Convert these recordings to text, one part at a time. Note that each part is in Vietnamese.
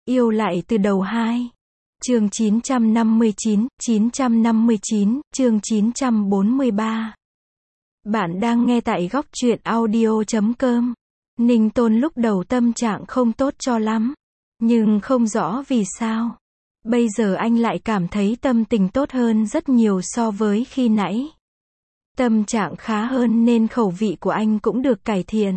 Yêu lại từ đầu 2. Chương 959, chương 943. Bạn đang nghe tại góc truyện audio.com. Ninh Tôn lúc đầu tâm trạng không tốt cho lắm, nhưng không rõ vì sao. Bây giờ anh lại cảm thấy tâm tình tốt hơn rất nhiều so với khi nãy. Tâm trạng khá hơn nên khẩu vị của anh cũng được cải thiện.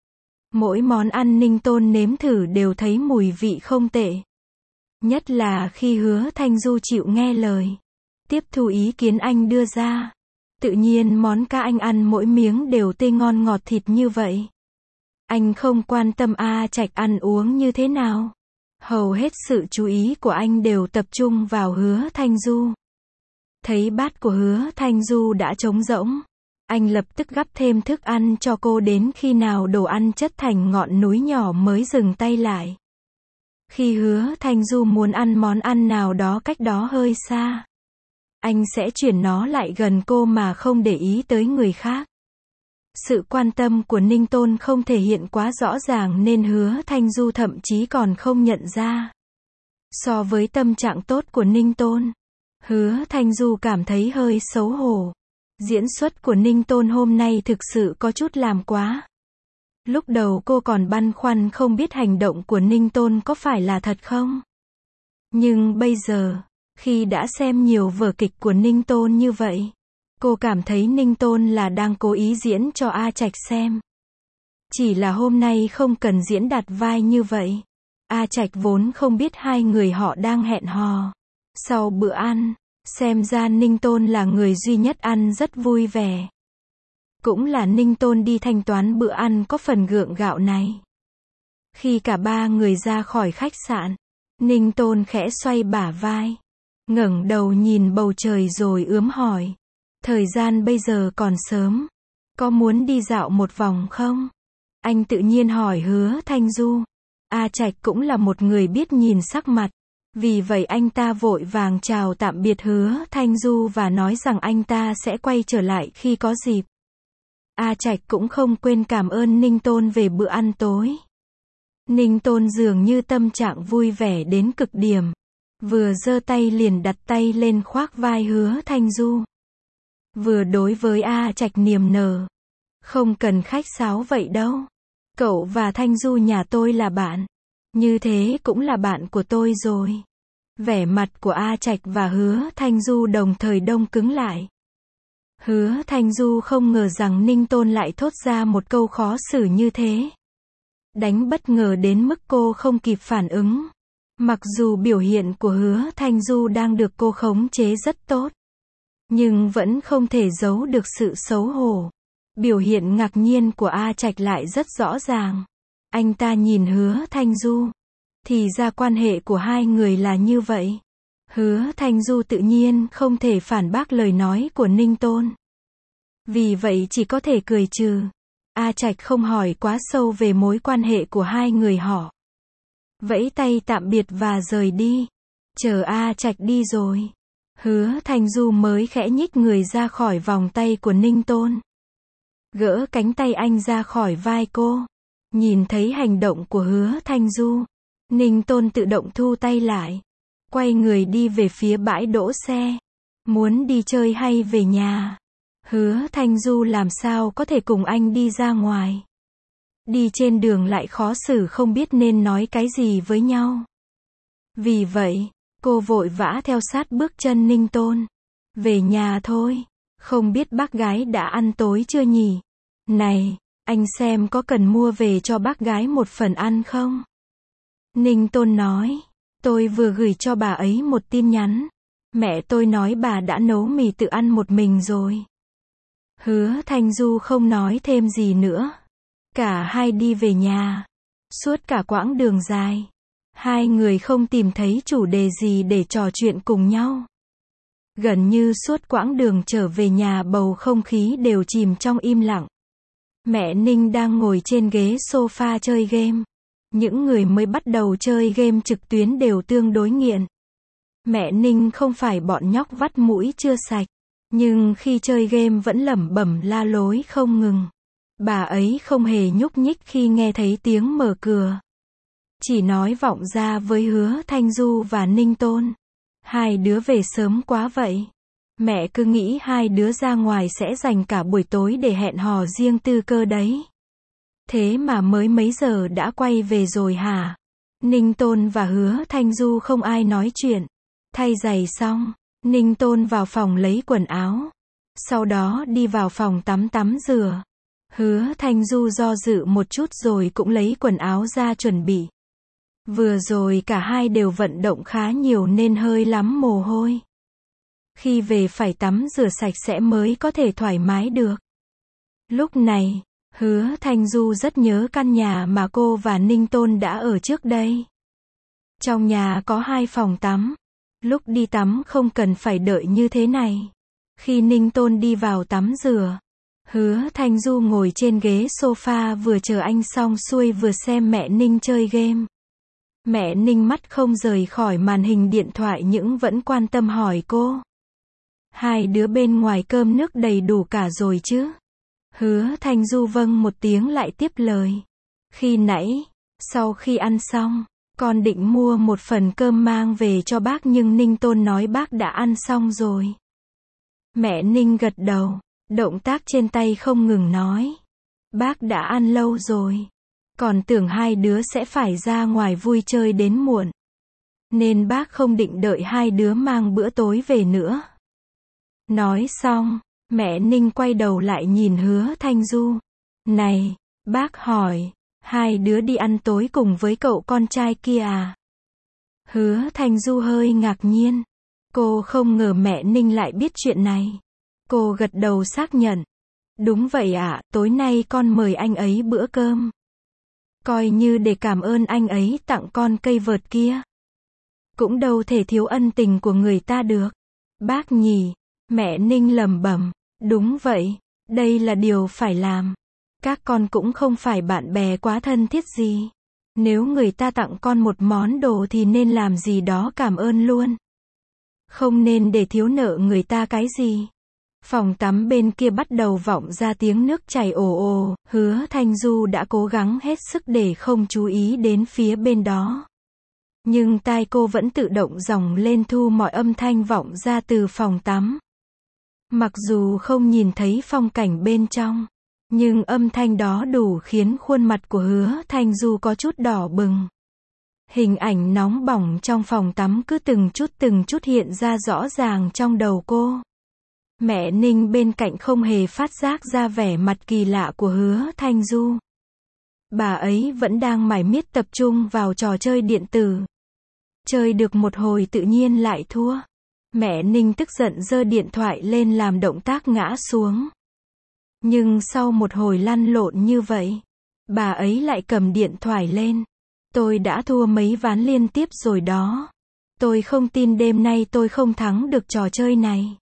Mỗi món ăn Ninh Tôn nếm thử đều thấy mùi vị không tệ. Nhất là khi Hứa Thanh Du chịu nghe lời, tiếp thu ý kiến anh đưa ra. Tự nhiên món cá anh ăn mỗi miếng đều tê ngon ngọt thịt như vậy. Anh không quan tâm A Trạch ăn uống như thế nào. Hầu hết sự chú ý của anh đều tập trung vào Hứa Thanh Du. Thấy bát của Hứa Thanh Du đã trống rỗng, anh lập tức gắp thêm thức ăn cho cô đến khi nào đồ ăn chất thành ngọn núi nhỏ mới dừng tay lại. Khi Hứa Thanh Du muốn ăn món ăn nào đó cách đó hơi xa, anh sẽ chuyển nó lại gần cô mà không để ý tới người khác. Sự quan tâm của Ninh Tôn không thể hiện quá rõ ràng nên Hứa Thanh Du thậm chí còn không nhận ra. So với tâm trạng tốt của Ninh Tôn, Hứa Thanh Du cảm thấy hơi xấu hổ. Diễn xuất của Ninh Tôn hôm nay thực sự có chút làm quá. Lúc đầu cô còn băn khoăn không biết hành động của Ninh Tôn có phải là thật không. Nhưng bây giờ, khi đã xem nhiều vở kịch của Ninh Tôn như vậy, cô cảm thấy Ninh Tôn là đang cố ý diễn cho A Trạch xem. Chỉ là hôm nay không cần diễn đạt vai như vậy. A Trạch vốn không biết hai người họ đang hẹn hò. Sau bữa ăn, xem ra Ninh Tôn là người duy nhất ăn rất vui vẻ. Cũng là Ninh Tôn đi thanh toán bữa ăn có phần gượng gạo này. Khi cả ba người ra khỏi khách sạn, Ninh Tôn khẽ xoay bả vai, ngẩng đầu nhìn bầu trời rồi ướm hỏi. Thời gian bây giờ còn sớm, có muốn đi dạo một vòng không? Anh tự nhiên hỏi Hứa Thanh Du. A Trạch cũng là một người biết nhìn sắc mặt. Vì vậy anh ta vội vàng chào tạm biệt Hứa Thanh Du và nói rằng anh ta sẽ quay trở lại khi có dịp. A Trạch cũng không quên cảm ơn Ninh Tôn về bữa ăn tối. Ninh Tôn dường như tâm trạng vui vẻ đến cực điểm. Vừa giơ tay liền đặt tay lên khoác vai Hứa Thanh Du. Vừa đối với A Trạch niềm nở. Không cần khách sáo vậy đâu. Cậu và Thanh Du nhà tôi là bạn. Như thế cũng là bạn của tôi rồi. Vẻ mặt của A Trạch và Hứa Thanh Du đồng thời đông cứng lại. Hứa Thanh Du không ngờ rằng Ninh Tôn lại thốt ra một câu khó xử như thế. Đánh bất ngờ đến mức cô không kịp phản ứng. Mặc dù biểu hiện của Hứa Thanh Du đang được cô khống chế rất tốt, nhưng vẫn không thể giấu được sự xấu hổ. Biểu hiện ngạc nhiên của A Trạch lại rất rõ ràng. Anh ta nhìn Hứa Thanh Du. Thì ra quan hệ của hai người là như vậy. Hứa Thanh Du tự nhiên không thể phản bác lời nói của Ninh Tôn. Vì vậy chỉ có thể cười trừ. A Trạch không hỏi quá sâu về mối quan hệ của hai người họ. Vẫy tay tạm biệt và rời đi. Chờ A Trạch đi rồi, Hứa Thanh Du mới khẽ nhích người ra khỏi vòng tay của Ninh Tôn. Gỡ cánh tay anh ra khỏi vai cô. Nhìn thấy hành động của Hứa Thanh Du, Ninh Tôn tự động thu tay lại. Quay người đi về phía bãi đỗ xe. Muốn đi chơi hay về nhà? Hứa Thanh Du làm sao có thể cùng anh đi ra ngoài. Đi trên đường lại khó xử không biết nên nói cái gì với nhau. Vì vậy, cô vội vã theo sát bước chân Ninh Tôn. Về nhà thôi. Không biết bác gái đã ăn tối chưa nhỉ? Này, anh xem có cần mua về cho bác gái một phần ăn không? Ninh Tôn nói. Tôi vừa gửi cho bà ấy một tin nhắn. Mẹ tôi nói bà đã nấu mì tự ăn một mình rồi. Hứa Thanh Du không nói thêm gì nữa. Cả hai đi về nhà. Suốt cả quãng đường dài, hai người không tìm thấy chủ đề gì để trò chuyện cùng nhau. Gần như suốt quãng đường trở về nhà bầu không khí đều chìm trong im lặng. Mẹ Ninh đang ngồi trên ghế sofa chơi game. Những người mới bắt đầu chơi game trực tuyến đều tương đối nghiện. Mẹ Ninh không phải bọn nhóc vắt mũi chưa sạch, nhưng khi chơi game vẫn lẩm bẩm la lối không ngừng. Bà ấy không hề nhúc nhích khi nghe thấy tiếng mở cửa. Chỉ nói vọng ra với Hứa Thanh Du và Ninh Tôn. Hai đứa về sớm quá vậy. Mẹ cứ nghĩ hai đứa ra ngoài sẽ dành cả buổi tối để hẹn hò riêng tư cơ đấy. Thế mà mới mấy giờ đã quay về rồi hả? Ninh Tôn và Hứa Thanh Du không ai nói chuyện. Thay giày xong, Ninh Tôn vào phòng lấy quần áo. Sau đó đi vào phòng tắm rửa. Hứa Thanh Du do dự một chút rồi cũng lấy quần áo ra chuẩn bị. Vừa rồi cả hai đều vận động khá nhiều nên hơi lắm mồ hôi. Khi về phải tắm rửa sạch sẽ mới có thể thoải mái được. Lúc này, Hứa Thanh Du rất nhớ căn nhà mà cô và Ninh Tôn đã ở trước đây. Trong nhà có 2 phòng tắm. Lúc đi tắm không cần phải đợi như thế này. Khi Ninh Tôn đi vào tắm rửa, Hứa Thanh Du ngồi trên ghế sofa vừa chờ anh xong xuôi vừa xem mẹ Ninh chơi game. Mẹ Ninh mắt không rời khỏi màn hình điện thoại nhưng vẫn quan tâm hỏi cô. Hai đứa bên ngoài cơm nước đầy đủ cả rồi chứ? Hứa Thanh Du vâng một tiếng lại tiếp lời. Khi nãy, sau khi ăn xong, con định mua một phần cơm mang về cho bác nhưng Ninh Tôn nói bác đã ăn xong rồi. Mẹ Ninh gật đầu, động tác trên tay không ngừng nói. Bác đã ăn lâu rồi. Còn tưởng hai đứa sẽ phải ra ngoài vui chơi đến muộn. Nên bác không định đợi hai đứa mang bữa tối về nữa. Nói xong, mẹ Ninh quay đầu lại nhìn Hứa Thanh Du. Này, bác hỏi, hai đứa đi ăn tối cùng với cậu con trai kia à? Hứa Thanh Du hơi ngạc nhiên. Cô không ngờ mẹ Ninh lại biết chuyện này. Cô gật đầu xác nhận. Đúng vậy ạ, tối nay con mời anh ấy bữa cơm. Coi như để cảm ơn anh ấy tặng con cây vợt kia. Cũng đâu thể thiếu ân tình của người ta được. Bác nhỉ, mẹ Ninh lẩm bẩm. Đúng vậy, đây là điều phải làm. Các con cũng không phải bạn bè quá thân thiết gì. Nếu người ta tặng con một món đồ thì nên làm gì đó cảm ơn luôn. Không nên để thiếu nợ người ta cái gì. Phòng tắm bên kia bắt đầu vọng ra tiếng nước chảy ồ ồ, Hứa Thanh Du đã cố gắng hết sức để không chú ý đến phía bên đó. Nhưng tai cô vẫn tự động dòng lên thu mọi âm thanh vọng ra từ phòng tắm. Mặc dù không nhìn thấy phong cảnh bên trong, nhưng âm thanh đó đủ khiến khuôn mặt của Hứa Thanh Du có chút đỏ bừng. Hình ảnh nóng bỏng trong phòng tắm cứ từng chút hiện ra rõ ràng trong đầu cô. Mẹ Ninh bên cạnh không hề phát giác ra vẻ mặt kỳ lạ của Hứa Thanh Du. Bà ấy vẫn đang mải miết tập trung vào trò chơi điện tử. Chơi được một hồi tự nhiên lại thua. Mẹ Ninh tức giận giơ điện thoại lên làm động tác ngã xuống. Nhưng sau một hồi lăn lộn như vậy, bà ấy lại cầm điện thoại lên. Tôi đã thua mấy ván liên tiếp rồi đó. Tôi không tin đêm nay tôi không thắng được trò chơi này.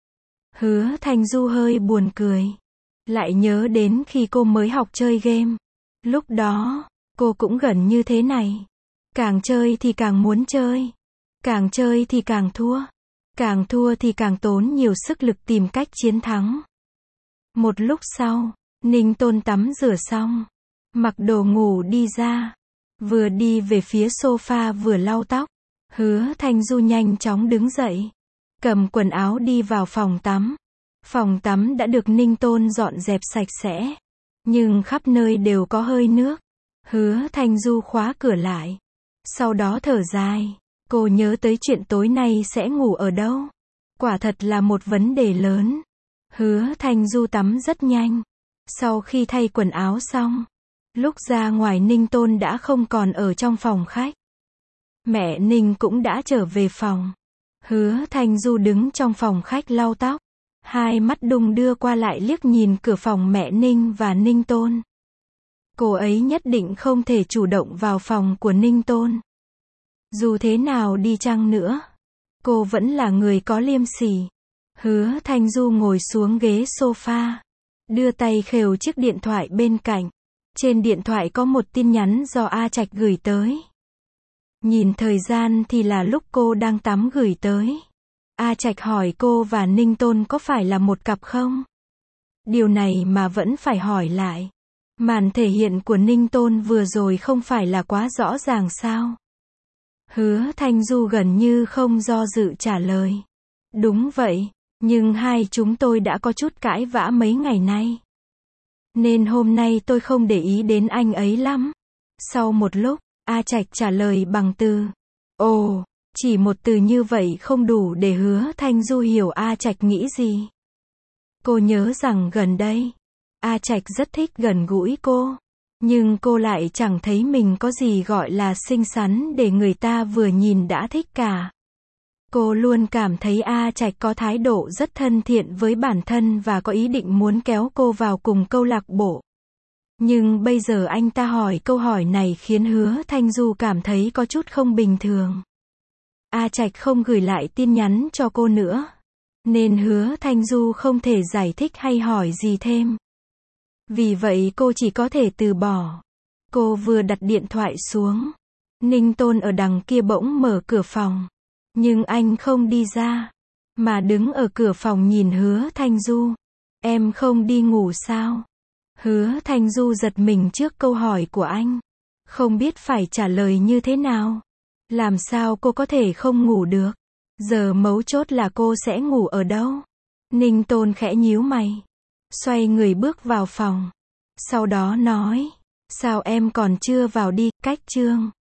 Hứa Thanh Du hơi buồn cười. Lại nhớ đến khi cô mới học chơi game. Lúc đó, cô cũng gần như thế này. Càng chơi thì càng muốn chơi. Càng chơi thì càng thua. Càng thua thì càng tốn nhiều sức lực tìm cách chiến thắng. Một lúc sau, Ninh Tôn tắm rửa xong. Mặc đồ ngủ đi ra. Vừa đi về phía sofa vừa lau tóc. Hứa Thanh Du nhanh chóng đứng dậy. Cầm quần áo đi vào phòng tắm. Phòng tắm đã được Ninh Tôn dọn dẹp sạch sẽ. Nhưng khắp nơi đều có hơi nước. Hứa Thanh Du khóa cửa lại. Sau đó thở dài. Cô nhớ tới chuyện tối nay sẽ ngủ ở đâu. Quả thật là một vấn đề lớn. Hứa Thanh Du tắm rất nhanh. Sau khi thay quần áo xong, lúc ra ngoài Ninh Tôn đã không còn ở trong phòng khách. Mẹ Ninh cũng đã trở về phòng. Hứa Thanh Du đứng trong phòng khách lau tóc. Hai mắt đung đưa qua lại liếc nhìn cửa phòng mẹ Ninh và Ninh Tôn. Cô ấy nhất định không thể chủ động vào phòng của Ninh Tôn. Dù thế nào đi chăng nữa, cô vẫn là người có liêm sỉ. Hứa Thanh Du ngồi xuống ghế sofa, đưa tay khều chiếc điện thoại bên cạnh. Trên điện thoại có một tin nhắn do A Trạch gửi tới. Nhìn thời gian thì là lúc cô đang tắm gửi tới. A Trạch hỏi cô và Ninh Tôn có phải là một cặp không? Điều này mà vẫn phải hỏi lại. Màn thể hiện của Ninh Tôn vừa rồi không phải là quá rõ ràng sao? Hứa Thanh Du gần như không do dự trả lời. Đúng vậy, nhưng hai chúng tôi đã có chút cãi vã mấy ngày nay. Nên hôm nay tôi không để ý đến anh ấy lắm. Sau một lúc, A Trạch trả lời bằng từ. Ồ, chỉ một từ như vậy không đủ để Hứa Thanh Du hiểu A Trạch nghĩ gì. Cô nhớ rằng gần đây, A Trạch rất thích gần gũi cô. Nhưng cô lại chẳng thấy mình có gì gọi là xinh xắn để người ta vừa nhìn đã thích cả. Cô luôn cảm thấy A Trạch có thái độ rất thân thiện với bản thân và có ý định muốn kéo cô vào cùng câu lạc bộ. Nhưng bây giờ anh ta hỏi câu hỏi này khiến Hứa Thanh Du cảm thấy có chút không bình thường. A Trạch không gửi lại tin nhắn cho cô nữa, nên Hứa Thanh Du không thể giải thích hay hỏi gì thêm. Vì vậy cô chỉ có thể từ bỏ. Cô vừa đặt điện thoại xuống, Ninh Tôn ở đằng kia bỗng mở cửa phòng. Nhưng anh không đi ra, mà đứng ở cửa phòng nhìn Hứa Thanh Du. Em không đi ngủ sao? Hứa Thanh Du giật mình trước câu hỏi của anh. Không biết phải trả lời như thế nào. Làm sao cô có thể không ngủ được? Giờ mấu chốt là cô sẽ ngủ ở đâu? Ninh Tôn khẽ nhíu mày, xoay người bước vào phòng. Sau đó nói, sao em còn chưa vào đi, cách Trương.